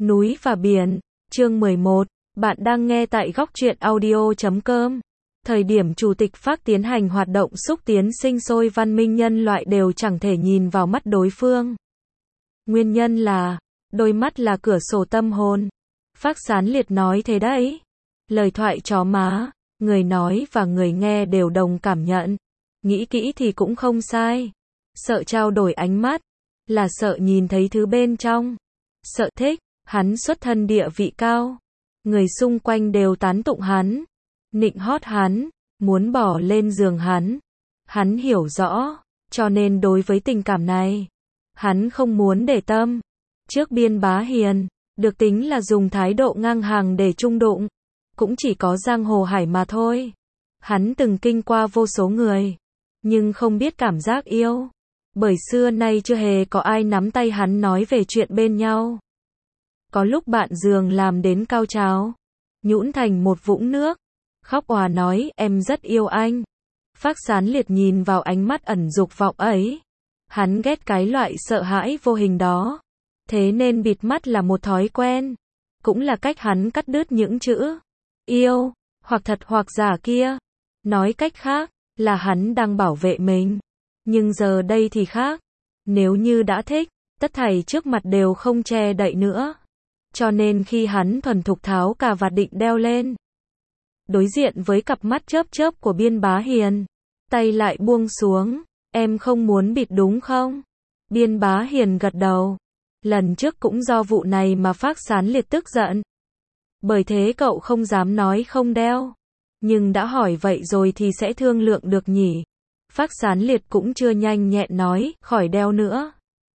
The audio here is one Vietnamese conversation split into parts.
Núi và biển, chương 11, bạn đang nghe tại góc truyện audio.com. Thời điểm Chủ tịch Phác tiến hành hoạt động xúc tiến sinh sôi văn minh nhân loại đều chẳng thể nhìn vào mắt đối phương. Nguyên nhân là, đôi mắt là cửa sổ tâm hồn. Phác Sán Liệt nói thế đấy. Lời thoại chó má, người nói và người nghe đều đồng cảm nhận. Nghĩ kỹ thì cũng không sai. Sợ trao đổi ánh mắt, là sợ nhìn thấy thứ bên trong. Sợ thích, hắn xuất thân địa vị cao. Người xung quanh đều tán tụng hắn, nịnh hót hắn, muốn bỏ lên giường hắn. Hắn hiểu rõ, cho nên đối với tình cảm này, hắn không muốn để tâm. Trước Biên Bá Hiền, được tính là dùng thái độ ngang hàng để chung đụng, cũng chỉ có Giang Hồ Hải mà thôi. Hắn từng kinh qua vô số người, nhưng không biết cảm giác yêu. Bởi xưa nay chưa hề có ai nắm tay hắn nói về chuyện bên nhau. Có lúc bạn giường làm đến cao trào, nhũn thành một vũng nước, khóc òa nói em rất yêu anh. Phác Sán Liệt nhìn vào ánh mắt ẩn dục vọng ấy. Hắn ghét cái loại sợ hãi vô hình đó. Thế nên bịt mắt là một thói quen. Cũng là cách hắn cắt đứt những chữ yêu, hoặc thật hoặc giả kia. Nói cách khác, là hắn đang bảo vệ mình. Nhưng giờ đây thì khác. Nếu như đã thích, tất thảy trước mặt đều không che đậy nữa. Cho nên khi hắn thuần thục tháo cà vạt định đeo lên, đối diện với cặp mắt chớp chớp của Biên Bá Hiền, tay lại buông xuống. Em không muốn bịt đúng không? Biên Bá Hiền gật đầu. Lần trước cũng do vụ này mà Phác Sán Liệt tức giận. Bởi thế cậu không dám nói không đeo. Nhưng đã hỏi vậy rồi thì sẽ thương lượng được nhỉ? Phác Sán Liệt cũng chưa nhanh nhẹn nói, khỏi đeo nữa.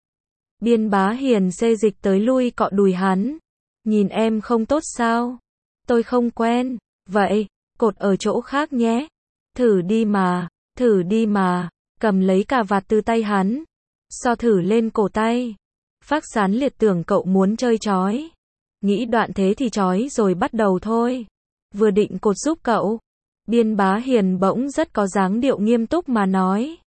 Biên Bá Hiền xê dịch tới lui cọ đùi hắn. Nhìn em không tốt sao? Tôi không quen. Vậy, cột ở chỗ khác nhé. Thử đi mà. Cầm lấy cà vạt từ tay hắn. So thử lên cổ tay. Phác Sán Liệt tưởng cậu muốn chơi chói. Nghĩ đoạn thế thì chói rồi bắt đầu thôi. Vừa định cột giúp cậu. Biên Bá Hiền bỗng rất có dáng điệu nghiêm túc mà nói.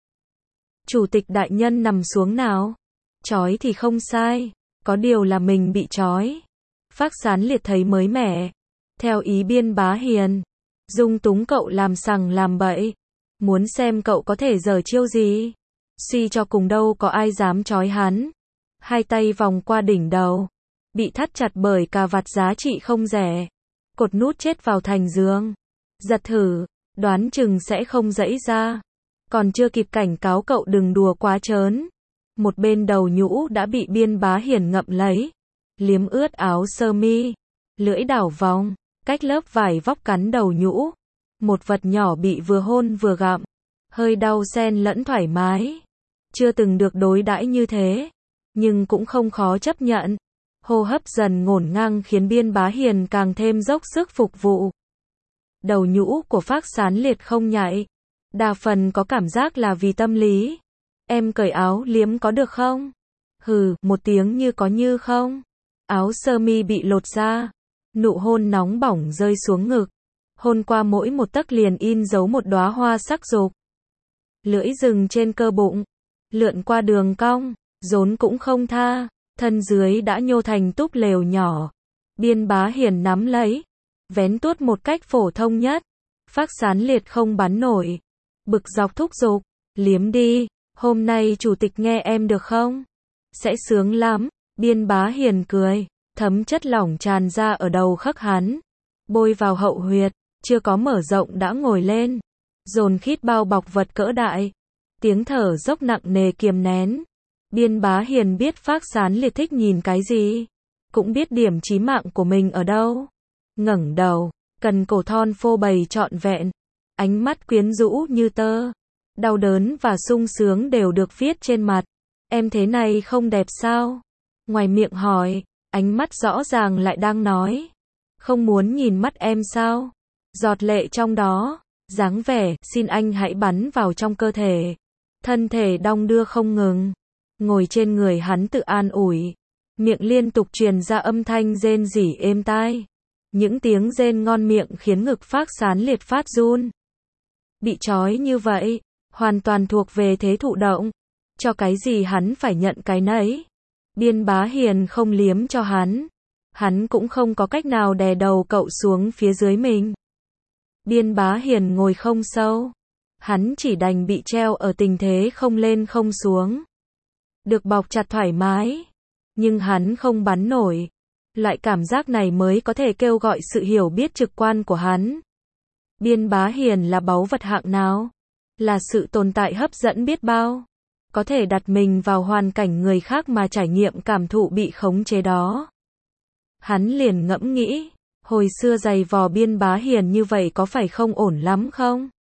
Chủ tịch đại nhân nằm xuống nào. Chói thì không sai. Có điều là mình bị chói. Phác Sán Liệt thấy mới mẻ. Theo ý Biên Bá Hiền, dung túng cậu làm sằng làm bậy. Muốn xem cậu có thể giở chiêu gì. Suy cho cùng đâu có ai dám chói hắn. Hai tay vòng qua đỉnh đầu. Bị thắt chặt bởi cà vạt giá trị không rẻ. Cột nút chết vào thành giường. Giật thử, đoán chừng sẽ không giãy ra. Còn chưa kịp cảnh cáo cậu đừng đùa quá trớn. Một bên đầu nhũ đã bị Biên Bá Hiền ngậm lấy. Liếm ướt áo sơ mi. Lưỡi đảo vòng, cách lớp vải vóc cắn đầu nhũ. Một vật nhỏ bị vừa hôn vừa gặm. Hơi đau xen lẫn thoải mái. Chưa từng được đối đãi như thế. Nhưng cũng không khó chấp nhận. Hô hấp dần ngổn ngang khiến Biên Bá Hiền càng thêm dốc sức phục vụ. Đầu nhũ của Phác Sán Liệt không nhạy. Đa phần có cảm giác là vì tâm lý. Em cởi áo liếm có được không? Hừ, một tiếng như có như không. Áo sơ mi bị lột ra. Nụ hôn nóng bỏng rơi xuống ngực. Hôn qua mỗi một tấc liền in dấu một đóa hoa sắc dục. Lưỡi dừng trên cơ bụng. Lượn qua đường cong. Rốn cũng không tha. Thân dưới đã nhô thành túp lều nhỏ. Biên Bá Hiền nắm lấy. Vén tuốt một cách phổ thông nhất. Phác Sán Liệt không bắn nổi. Bực dọc thúc giục. Liếm đi. Hôm nay chủ tịch nghe em được không? Sẽ sướng lắm. Biên Bá Hiền cười. Thấm chất lỏng tràn ra ở đầu khắc hắn. Bôi vào hậu huyệt. Chưa có mở rộng đã ngồi lên. Dồn khít bao bọc vật cỡ đại. Tiếng thở dốc nặng nề kiềm nén. Biên Bá Hiền biết Phác Sán Liệt thích nhìn cái gì. Cũng biết điểm chí mạng của mình ở đâu. Ngẩng đầu. Cần cổ thon phô bày trọn vẹn. Ánh mắt quyến rũ như tơ. Đau đớn và sung sướng đều được viết trên mặt. Em thế này không đẹp sao? Ngoài miệng hỏi. Ánh mắt rõ ràng lại đang nói. Không muốn nhìn mắt em sao? Giọt lệ trong đó. Dáng vẻ, xin anh hãy bắn vào trong cơ thể. Thân thể đong đưa không ngừng. Ngồi trên người hắn tự an ủi. Miệng liên tục truyền ra âm thanh rên rỉ êm tai. Những tiếng rên ngon miệng khiến ngực Phác Sán Liệt phát run. Bị trói như vậy, hoàn toàn thuộc về thế thụ động. Cho cái gì hắn phải nhận cái nấy. Biên Bá Hiền không liếm cho hắn. hắn cũng không có cách nào đè đầu cậu xuống phía dưới mình. Biên Bá Hiền ngồi không sâu. Hắn chỉ đành bị treo ở tình thế không lên không xuống. Được bọc chặt thoải mái. Nhưng hắn không bắn nổi. Loại cảm giác này mới có thể kêu gọi sự hiểu biết trực quan của hắn. Biên Bá Hiền là báu vật hạng nào? Là sự tồn tại hấp dẫn biết bao. Có thể đặt mình vào hoàn cảnh người khác mà trải nghiệm cảm thụ bị khống chế đó. Hắn liền ngẫm nghĩ, hồi xưa giày vò Biên Bá Hiền như vậy có phải không ổn lắm không?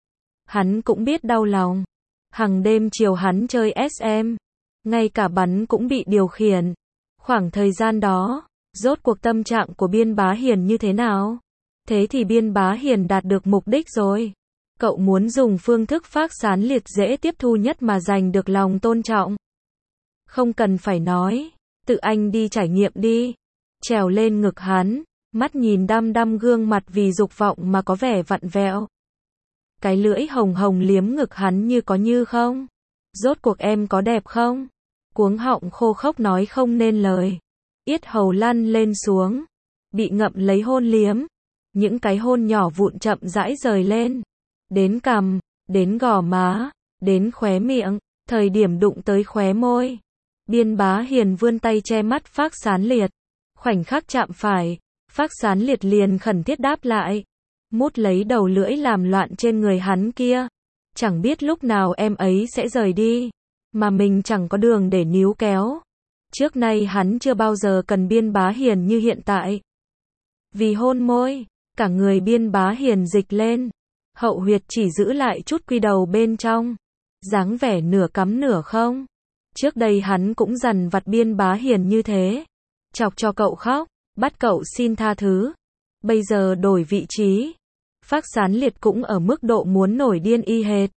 Hắn cũng biết đau lòng. Hằng đêm chiều hắn chơi SM. Ngay cả bắn cũng bị điều khiển. Khoảng thời gian đó, rốt cuộc tâm trạng của Biên Bá Hiền như thế nào? Thế thì Biên Bá Hiền đạt được mục đích rồi. Cậu muốn dùng phương thức phác sán liệt dễ tiếp thu nhất mà giành được lòng tôn trọng. Không cần phải nói, tự anh đi trải nghiệm đi. Trèo lên ngực hắn, mắt nhìn đăm đăm gương mặt vì dục vọng mà có vẻ vặn vẹo. Cái lưỡi hồng hồng liếm ngực hắn như có như không. Rốt cuộc em có đẹp không? Cuống họng khô khốc nói không nên lời. Yết hầu lăn lên xuống. Bị ngậm lấy hôn liếm. Những cái hôn nhỏ vụn chậm rãi rời lên. Đến cằm, đến gò má, đến khóe miệng, thời điểm đụng tới khóe môi. Biên Bá Hiền vươn tay che mắt Phác Sán Liệt. Khoảnh khắc chạm phải, Phác Sán Liệt liền khẩn thiết đáp lại. Mút lấy đầu lưỡi làm loạn trên người hắn kia. Chẳng biết lúc nào em ấy sẽ rời đi. Mà mình chẳng có đường để níu kéo. Trước nay hắn chưa bao giờ cần Biên Bá Hiền như hiện tại. Vì hôn môi, cả người Biên Bá Hiền dịch lên. Hậu huyệt chỉ giữ lại chút quy đầu bên trong. Dáng vẻ nửa cắm nửa không. Trước đây hắn cũng dằn vặt Biên Bá Hiền như thế. Chọc cho cậu khóc, bắt cậu xin tha thứ. Bây giờ đổi vị trí. Phác Sán Liệt cũng ở mức độ muốn nổi điên y hệt.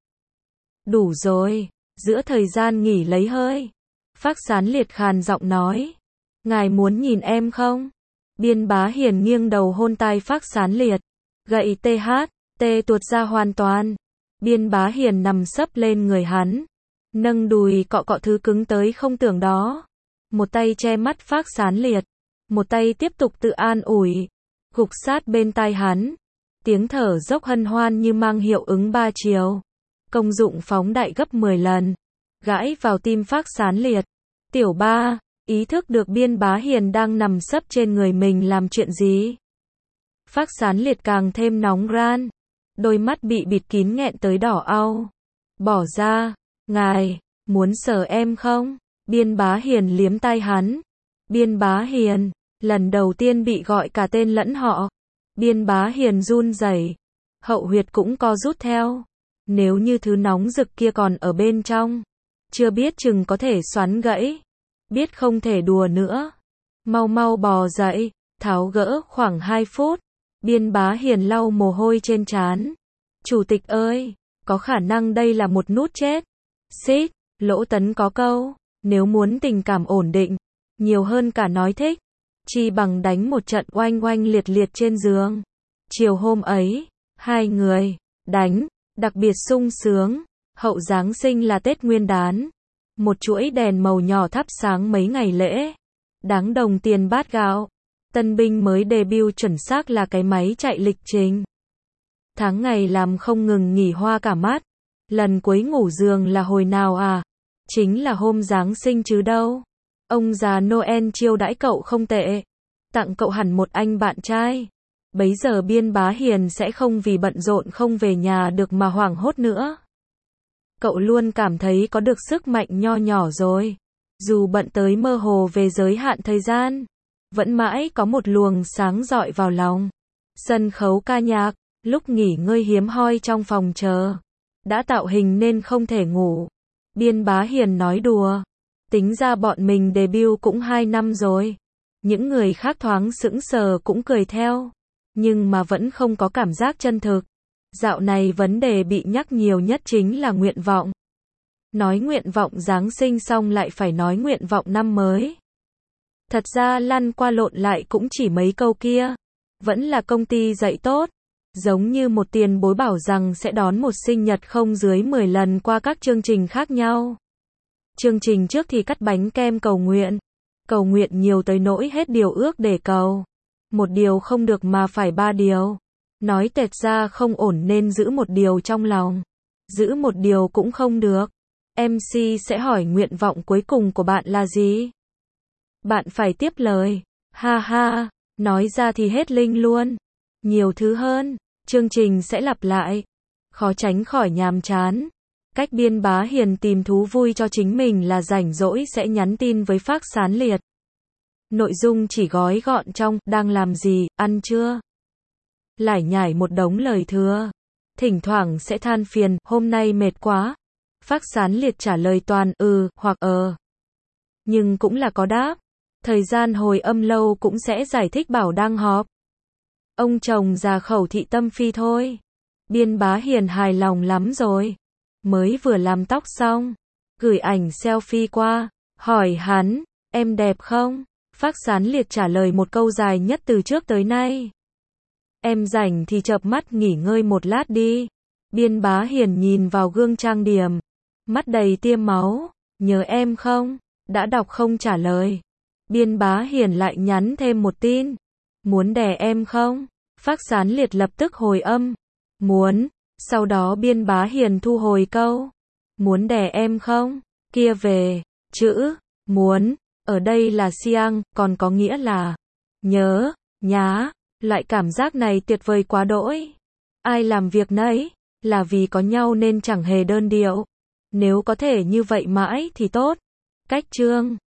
Đủ rồi, giữa thời gian nghỉ lấy hơi. Phác Sán Liệt khàn giọng nói. Ngài muốn nhìn em không? Biên Bá Hiền nghiêng đầu hôn tai Phác Sán Liệt. Gậy tê tuột ra hoàn toàn. Biên Bá Hiền nằm sấp lên người hắn. Nâng đùi cọ cọ thứ cứng tới không tưởng đó. Một tay che mắt Phác Sán Liệt. Một tay tiếp tục tự an ủi. Gục sát bên tai hắn. Tiếng thở dốc hân hoan như mang hiệu ứng 3 chiều. Công dụng phóng đại gấp 10 lần. Gãi vào tim Phác Sán Liệt. Tiểu ba, ý thức được Biên Bá Hiền đang nằm sấp trên người mình làm chuyện gì. Phác Sán Liệt càng thêm nóng ran. Đôi mắt bị bịt kín nghẹn tới đỏ au. Bỏ ra, ngài, muốn sờ em không? Biên Bá Hiền liếm tai hắn. Biên Bá Hiền, lần đầu tiên bị gọi cả tên lẫn họ. Biên Bá Hiền run rẩy. Hậu huyệt cũng co rút theo. Nếu như thứ nóng rực kia còn ở bên trong. Chưa biết chừng có thể xoắn gãy. Biết không thể đùa nữa. Mau mau bò dậy, tháo gỡ khoảng 2 phút. Biên Bá Hiền lau mồ hôi trên trán. Chủ tịch ơi, có khả năng đây là một nút chết. Xích, Lỗ Tấn có câu, nếu muốn tình cảm ổn định, nhiều hơn cả nói thích, chi bằng đánh một trận oanh oanh liệt liệt trên giường. Chiều hôm ấy, hai người, đánh, đặc biệt sung sướng. Hậu Giáng sinh là Tết Nguyên đán. Một chuỗi đèn màu nhỏ thắp sáng mấy ngày lễ. Đáng đồng tiền bát gạo. Tân binh mới debut chuẩn xác là cái máy chạy lịch trình. Tháng ngày làm không ngừng nghỉ hoa cả mắt. Lần cuối ngủ giường là hồi nào à? Chính là hôm Giáng sinh chứ đâu. Ông già Noel chiêu đãi cậu không tệ. Tặng cậu hẳn một anh bạn trai. Bấy giờ Biên Bá Hiền sẽ không vì bận rộn không về nhà được mà hoảng hốt nữa. Cậu luôn cảm thấy có được sức mạnh nho nhỏ rồi. Dù bận tới mơ hồ về giới hạn thời gian. Vẫn mãi có một luồng sáng rọi vào lòng. Sân khấu ca nhạc, lúc nghỉ ngơi hiếm hoi trong phòng chờ. Đã tạo hình nên không thể ngủ. Biên Bá Hiền nói đùa. Tính ra bọn mình debut cũng 2 năm rồi. Những người khác thoáng sững sờ cũng cười theo. Nhưng mà vẫn không có cảm giác chân thực. Dạo này vấn đề bị nhắc nhiều nhất chính là nguyện vọng. Nói nguyện vọng Giáng sinh xong lại phải nói nguyện vọng năm mới. Thật ra lăn qua lộn lại cũng chỉ mấy câu kia. Vẫn là công ty dạy tốt. Giống như một tiền bối bảo rằng sẽ đón một sinh nhật không dưới 10 lần qua các chương trình khác nhau. Chương trình trước thì cắt bánh kem cầu nguyện. Cầu nguyện nhiều tới nỗi hết điều ước để cầu. Một điều không được mà phải 3 điều. Nói tẹt ra không ổn nên giữ một điều trong lòng. Giữ một điều cũng không được. MC sẽ hỏi nguyện vọng cuối cùng của bạn là gì? Bạn phải tiếp lời. Ha ha, nói ra thì hết linh luôn. Nhiều thứ hơn, chương trình sẽ lặp lại. Khó tránh khỏi nhàm chán. Cách Biên Bá Hiền tìm thú vui cho chính mình là rảnh rỗi sẽ nhắn tin với Phác Sán Liệt. Nội dung chỉ gói gọn trong, đang làm gì, ăn chưa? Lải nhải một đống lời thừa. Thỉnh thoảng sẽ than phiền, hôm nay mệt quá. Phác Sán Liệt trả lời toàn hoặc nhưng cũng là có đáp. Thời gian hồi âm lâu cũng sẽ giải thích bảo đang họp. Ông chồng già khẩu thị tâm phi thôi. Biên Bá Hiền hài lòng lắm rồi. Mới vừa làm tóc xong. Gửi ảnh selfie qua. Hỏi hắn, em đẹp không? Phác Sán Liệt trả lời một câu dài nhất từ trước tới nay. Em rảnh thì chợp mắt nghỉ ngơi một lát đi. Biên Bá Hiền nhìn vào gương trang điểm. Mắt đầy tia máu. Nhớ em không? Đã đọc không trả lời. Biên Bá Hiền lại nhắn thêm một tin. Muốn đè em không? Phác Sán Liệt lập tức hồi âm. Muốn. Sau đó Biên Bá Hiền thu hồi câu. Muốn đè em không? Kia về. Chữ. Muốn. Ở đây là siang, còn có nghĩa là nhớ, nhá. Loại cảm giác này tuyệt vời quá đỗi. Ai làm việc nấy. Là vì có nhau nên chẳng hề đơn điệu. Nếu có thể như vậy mãi thì tốt. Cách chương